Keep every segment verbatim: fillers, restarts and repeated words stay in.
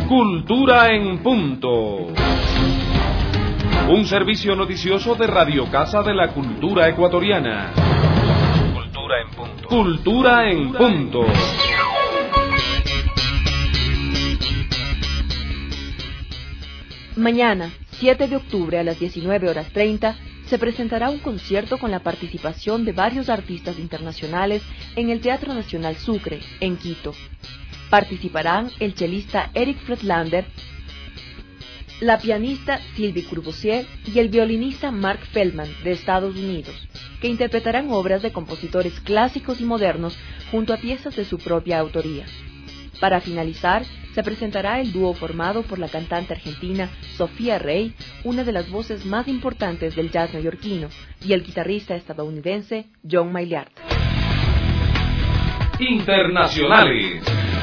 Cultura en punto. Un servicio noticioso de Radio Casa de la Cultura Ecuatoriana. Cultura en punto. Cultura en punto. Mañana, siete de octubre a las diecinueve horas treinta, se presentará un concierto con la participación de varios artistas internacionales en el Teatro Nacional Sucre, en Quito. Participarán el chelista Eric Friedlander, la pianista Sylvie Courvoisier y el violinista Mark Feldman de Estados Unidos, que interpretarán obras de compositores clásicos y modernos junto a piezas de su propia autoría. Para finalizar, se presentará el dúo formado por la cantante argentina Sofía Rey, una de las voces más importantes del jazz neoyorquino, y el guitarrista estadounidense John Maillard. Internacionales.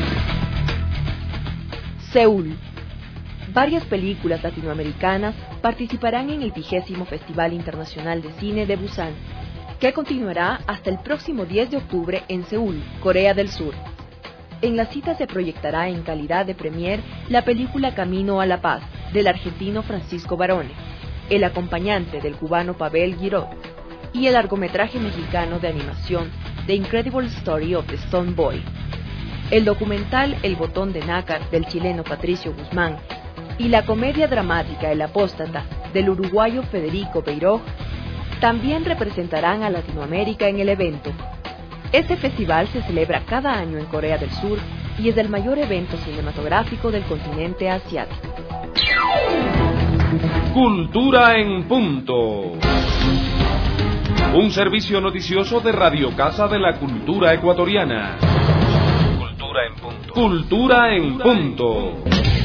Seúl. Varias películas latinoamericanas participarán en el vigésimo Festival Internacional de Cine de Busan, que continuará hasta el próximo diez de octubre en Seúl, Corea del Sur. En la cita se proyectará en calidad de premier la película Camino a la Paz, del argentino Francisco Barone, el acompañante del cubano Pavel Giraud, y el largometraje mexicano de animación The Incredible Story of the Stone Boy. El documental El Botón de Nácar, del chileno Patricio Guzmán, y la comedia dramática El Apóstata, del uruguayo Federico Beiró, también representarán a Latinoamérica en el evento. Este festival se celebra cada año en Corea del Sur y es el mayor evento cinematográfico del continente asiático. Cultura en punto. Un servicio noticioso de Radio Casa de la Cultura Ecuatoriana. Cultura en punto. Cultura en punto.